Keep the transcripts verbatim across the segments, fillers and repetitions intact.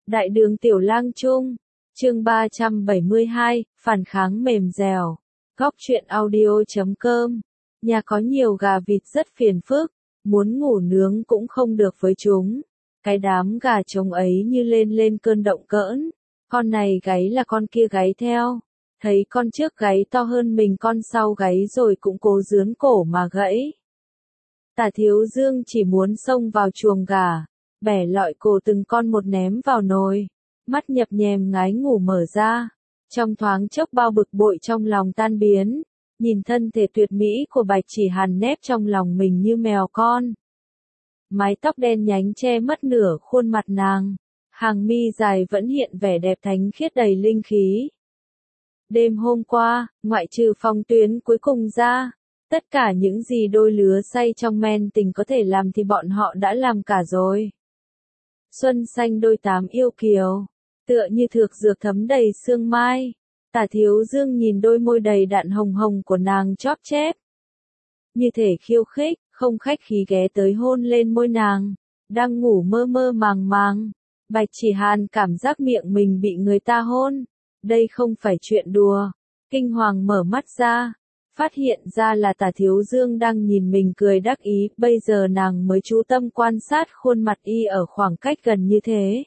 Đại đường Tiểu Lang Trung, chương ba trăm bảy mươi hai, phản kháng mềm dẻo. Góc truyện audio chấm com. Nhà có nhiều gà vịt rất phiền phức, muốn ngủ nướng cũng không được với chúng. Cái đám gà trống ấy như lên lên cơn động cỡn, con này gáy là con kia gáy theo. Thấy con trước gáy to hơn mình, con sau gáy rồi cũng cố dướn cổ mà gãy. Tả Thiếu Dương chỉ muốn xông vào chuồng gà, bẻ lọi cổ từng con một ném vào nồi. Mắt nhập nhèm ngái ngủ mở ra, trong thoáng chốc bao bực bội trong lòng tan biến, nhìn thân thể tuyệt mỹ của Bạch Chỉ Hàn nép trong lòng mình như mèo con. Mái tóc đen nhánh che mất nửa khuôn mặt nàng, hàng mi dài vẫn hiện vẻ đẹp thánh khiết đầy linh khí. Đêm hôm qua, ngoại trừ Phong Tuyến cuối cùng ra, tất cả những gì đôi lứa say trong men tình có thể làm thì bọn họ đã làm cả rồi. Xuân xanh đôi tám yêu kiều, tựa như thược dược thấm đầy sương mai. Tả Thiếu Dương nhìn đôi môi đầy đặn hồng hồng của nàng chóp chép, như thể khiêu khích, không khách khí ghé tới hôn lên môi nàng. Đang ngủ mơ mơ màng màng, Bạch Chỉ Hàn cảm giác miệng mình bị người ta hôn. Đây không phải chuyện đùa. Kinh hoàng mở mắt ra, phát hiện ra là Tả Thiếu Dương đang nhìn mình cười đắc ý. Bây giờ nàng mới chú tâm quan sát khuôn mặt y ở khoảng cách gần như thế.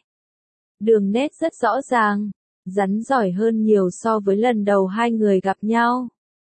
Đường nét rất rõ ràng, rắn giỏi hơn nhiều so với lần đầu hai người gặp nhau.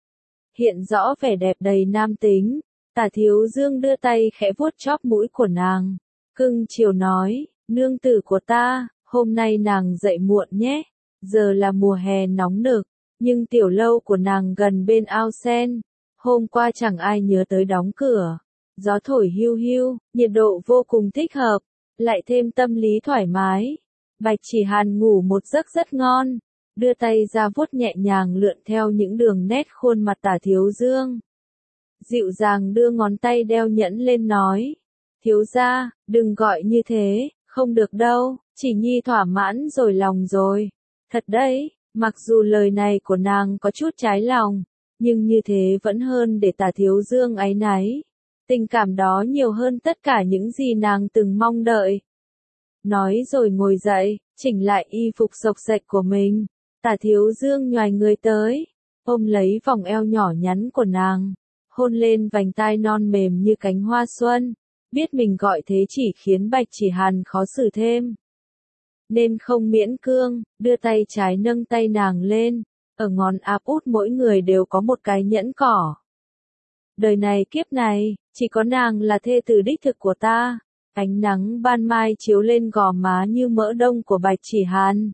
Hiện rõ vẻ đẹp đầy nam tính. Tả Thiếu Dương đưa tay khẽ vuốt chóp mũi của nàng, cưng chiều nói, nương tử của ta, hôm nay nàng dậy muộn nhé. Giờ là mùa hè nóng nực, nhưng tiểu lâu của nàng gần bên ao sen. Hôm qua chẳng ai nhớ tới đóng cửa. Gió thổi hiu hiu, nhiệt độ vô cùng thích hợp, lại thêm tâm lý thoải mái. Bạch Chỉ Hàn ngủ một giấc rất ngon, đưa tay ra vuốt nhẹ nhàng lượn theo những đường nét khuôn mặt Tả Thiếu Dương. Dịu dàng đưa ngón tay đeo nhẫn lên nói, thiếu gia, đừng gọi như thế, không được đâu, chỉ nhi thỏa mãn rồi lòng rồi. Thật đấy, mặc dù lời này của nàng có chút trái lòng, nhưng như thế vẫn hơn để Tả Thiếu Dương áy náy. Tình cảm đó nhiều hơn tất cả những gì nàng từng mong đợi. Nói rồi ngồi dậy, chỉnh lại y phục xộc xệch của mình. Tả Thiếu Dương nhoài người tới, ôm lấy vòng eo nhỏ nhắn của nàng, hôn lên vành tai non mềm như cánh hoa xuân. Biết mình gọi thế chỉ khiến Bạch Chỉ Hàn khó xử thêm, nên không miễn cương, đưa tay trái nâng tay nàng lên, ở ngón áp út mỗi người đều có một cái nhẫn cỏ. Đời này kiếp này, chỉ có nàng là thê tử đích thực của ta. Ánh nắng ban mai chiếu lên gò má như mỡ đông của Bạch Chỉ Hàn,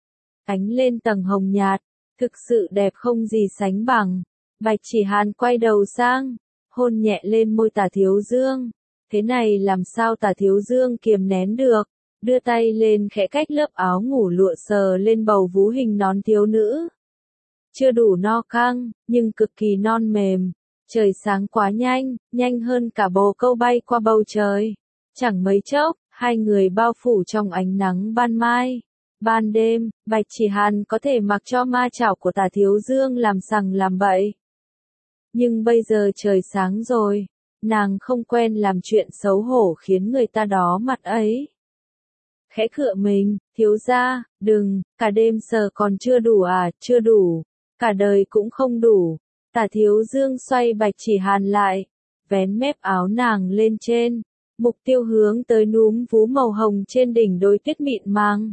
ánh lên tầng hồng nhạt, thực sự đẹp không gì sánh bằng. Bạch Chỉ Hàn quay đầu sang, hôn nhẹ lên môi Tả Thiếu Dương. Thế này làm sao Tả Thiếu Dương kiềm nén được, đưa tay lên khẽ cách lớp áo ngủ lụa sờ lên bầu vú hình nón thiếu nữ. Chưa đủ no căng, nhưng cực kỳ non mềm. Trời sáng quá nhanh, nhanh hơn cả bồ câu bay qua bầu trời. Chẳng mấy chốc, hai người bao phủ trong ánh nắng ban mai. Ban đêm, Bạch Chỉ Hàn có thể mặc cho ma chảo của Tả Thiếu Dương làm sằng làm bậy. Nhưng bây giờ trời sáng rồi, nàng không quen làm chuyện xấu hổ khiến người ta đó mặt ấy. Khẽ khựa mình, thiếu gia, đừng, cả đêm sờ còn chưa đủ à, chưa đủ, cả đời cũng không đủ. Tả Thiếu Dương xoay Bạch Chỉ Hàn lại, vén mép áo nàng lên trên, mục tiêu hướng tới núm vú màu hồng trên đỉnh đôi tuyết mịn màng.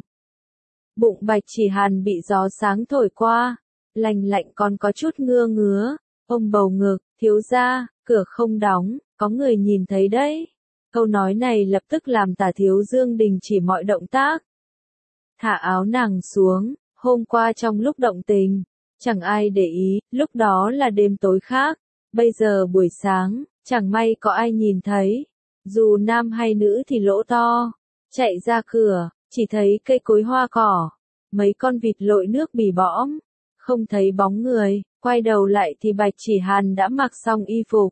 Bụng Bạch Chỉ Hàn bị gió sáng thổi qua, lành lạnh còn có chút ngưa ngứa, ôm bầu ngực, thiếu gia, cửa không đóng, có người nhìn thấy đấy. Câu nói này lập tức làm Tả Thiếu Dương đình chỉ mọi động tác. Thả áo nàng xuống, hôm qua trong lúc động tình, chẳng ai để ý, lúc đó là đêm tối khác. Bây giờ buổi sáng, chẳng may có ai nhìn thấy. Dù nam hay nữ thì lỗ to, chạy ra cửa, chỉ thấy cây cối hoa cỏ, mấy con vịt lội nước bì bõm, không thấy bóng người. Quay đầu lại thì Bạch Chỉ Hàn đã mặc xong y phục.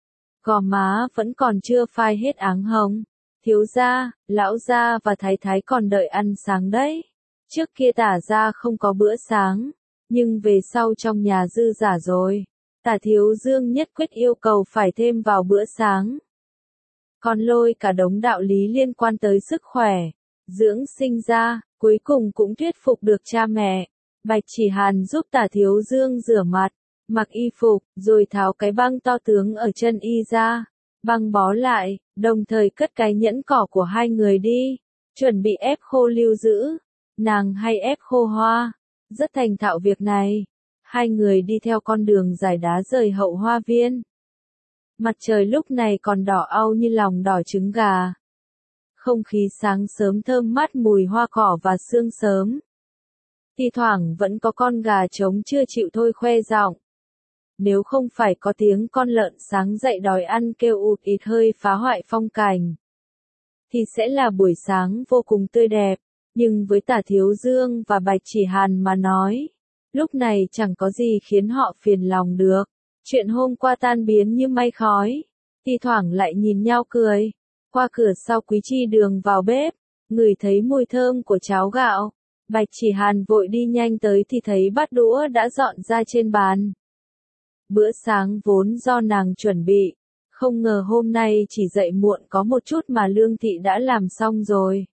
Gò má vẫn còn chưa phai hết áng hồng. Thiếu gia, lão gia và thái thái còn đợi ăn sáng đấy. Trước kia Tả gia không có bữa sáng, nhưng về sau trong nhà dư giả rồi. Tả Thiếu Dương nhất quyết yêu cầu phải thêm vào bữa sáng. Còn lôi cả đống đạo lý liên quan tới sức khỏe, dưỡng sinh ra, Cuối cùng cũng thuyết phục được cha mẹ. Bạch Chỉ Hàn giúp Tả Thiếu Dương rửa mặt, mặc y phục, rồi tháo cái băng to tướng ở chân y ra, băng bó lại, đồng thời cất cái nhẫn cỏ của hai người đi, chuẩn bị ép khô lưu giữ. Nàng hay ép khô hoa, rất thành thạo việc này. Hai người đi theo con đường dài đá rời hậu hoa viên. Mặt trời lúc này còn đỏ au như lòng đỏ trứng gà. Không khí sáng sớm thơm mát mùi hoa cỏ và sương sớm. Thi thoảng vẫn có con gà trống chưa chịu thôi khoe giọng. Nếu không phải có tiếng con lợn sáng dậy đòi ăn kêu ụt ịt hơi phá hoại phong cảnh, thì sẽ là buổi sáng vô cùng tươi đẹp. Nhưng với Tả Thiếu Dương và Bạch Chỉ Hàn mà nói, lúc này chẳng có gì khiến họ phiền lòng được. Chuyện hôm qua tan biến như mây khói, thi thoảng lại nhìn nhau cười. Qua cửa sau Quý Chi Đường vào bếp, ngửi thấy mùi thơm của cháo gạo. Bạch Chỉ Hàn vội đi nhanh tới thì thấy bát đũa đã dọn ra trên bàn. Bữa sáng vốn do nàng chuẩn bị, không ngờ hôm nay chỉ dậy muộn có một chút mà Lương Thị đã làm xong rồi.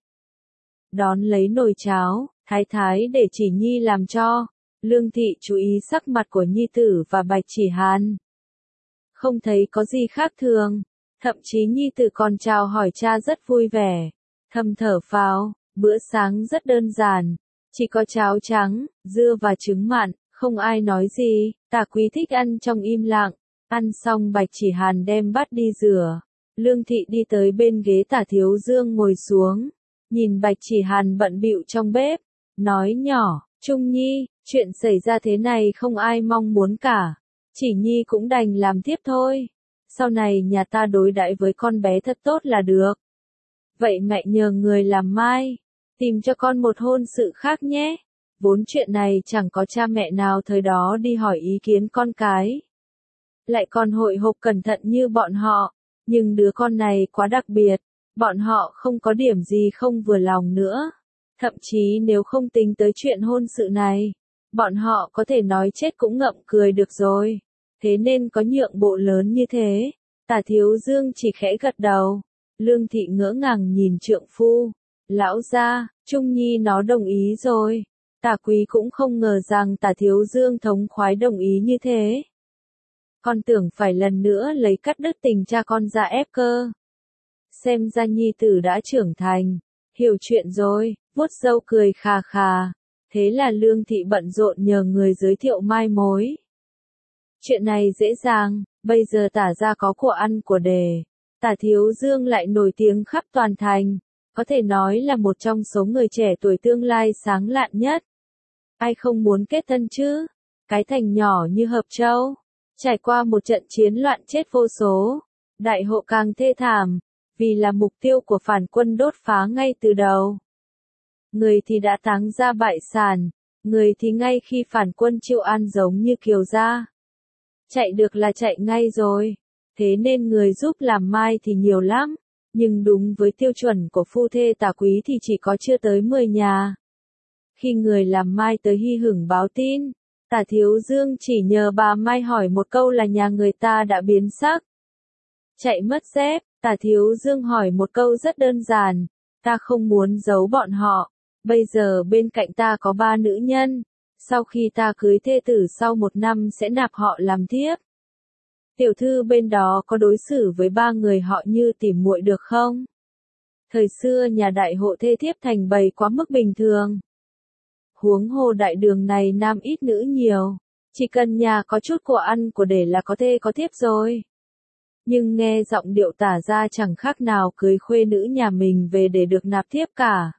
Đón lấy nồi cháo, thái thái để Chỉ Nhi làm cho. Lương Thị chú ý sắc mặt của Nhi Tử và Bạch Chỉ Hàn. Không thấy có gì khác thường, thậm chí Nhi Tử còn chào hỏi cha rất vui vẻ. Thầm thở phào, bữa sáng rất đơn giản, chỉ có cháo trắng, dưa và trứng mặn, không ai nói gì. Tả Quý thích ăn trong im lặng. Ăn xong Bạch Chỉ Hàn đem bát đi rửa. Lương Thị đi tới bên ghế Tả Thiếu Dương ngồi xuống, nhìn Bạch Chỉ Hàn bận bịu trong bếp, nói nhỏ, Trung Nhi, chuyện xảy ra thế này không ai mong muốn cả. Chỉ Nhi cũng đành làm tiếp thôi. Sau này nhà ta đối đãi với con bé thật tốt là được. Vậy mẹ nhờ người làm mai, tìm cho con một hôn sự khác nhé. Vốn chuyện này chẳng có cha mẹ nào thời đó đi hỏi ý kiến con cái. Lại còn hội họp cẩn thận như bọn họ. Nhưng đứa con này quá đặc biệt. Bọn họ không có điểm gì không vừa lòng nữa. Thậm chí nếu không tính tới chuyện hôn sự này, bọn họ có thể nói chết cũng ngậm cười được rồi. Thế nên có nhượng bộ lớn như thế. Tả Thiếu Dương chỉ khẽ gật đầu. Lương Thị ngỡ ngàng nhìn trượng phu. Lão gia, Trung Nhi nó đồng ý rồi. Tả Quý cũng không ngờ rằng Tả Thiếu Dương thống khoái đồng ý như thế. Con tưởng phải lần nữa lấy cắt đứt tình cha con ra ép cơ. Xem ra Nhi Tử đã trưởng thành, hiểu chuyện rồi, vuốt râu cười khà khà. Thế là Lương Thị bận rộn nhờ người giới thiệu mai mối. Chuyện này dễ dàng, bây giờ Tả gia có của ăn của đề. Tả Thiếu Dương lại nổi tiếng khắp toàn thành, có thể nói là một trong số người trẻ tuổi tương lai sáng lạn nhất. Ai không muốn kết thân chứ? Cái thành nhỏ như Hợp Châu, trải qua một trận chiến loạn chết vô số, đại hộ càng thê thảm, vì là mục tiêu của phản quân đốt phá ngay từ đầu. Người thì đã táng ra bại sản, người thì ngay khi phản quân Triệu An giống như Kiều gia. Chạy được là chạy ngay rồi, thế nên người giúp làm mai thì nhiều lắm, nhưng đúng với tiêu chuẩn của phu thê Tả Quý thì chỉ có chưa tới mười nhà. Khi người làm mai tới hy hửng báo tin, Tả Thiếu Dương chỉ nhờ bà Mai hỏi một câu là nhà người ta đã biến sắc. Chạy mất dép, Tả Thiếu Dương hỏi một câu rất đơn giản, ta không muốn giấu bọn họ, bây giờ bên cạnh ta có ba nữ nhân, sau khi ta cưới thê tử sau một năm sẽ nạp họ làm thiếp. Tiểu thư bên đó có đối xử với ba người họ như tỉ muội được không? Thời xưa nhà đại hộ thê thiếp thành bầy quá mức bình thường. Huống hồ đại đường này nam ít nữ nhiều, chỉ cần nhà có chút của ăn của để là có thê có thiếp rồi. Nhưng nghe giọng điệu Tả ra chẳng khác nào cưới khuê nữ nhà mình về để được nạp thiếp cả.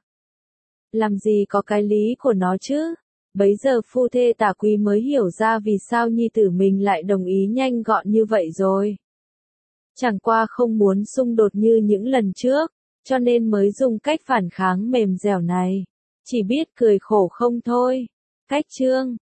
Làm gì có cái lý của nó chứ? Bấy giờ phu thê Tả Quý mới hiểu ra vì sao nhi tử mình lại đồng ý nhanh gọn như vậy rồi. Chẳng qua không muốn xung đột như những lần trước, cho nên mới dùng cách phản kháng mềm dẻo này. Chỉ biết cười khổ không thôi. Cách chương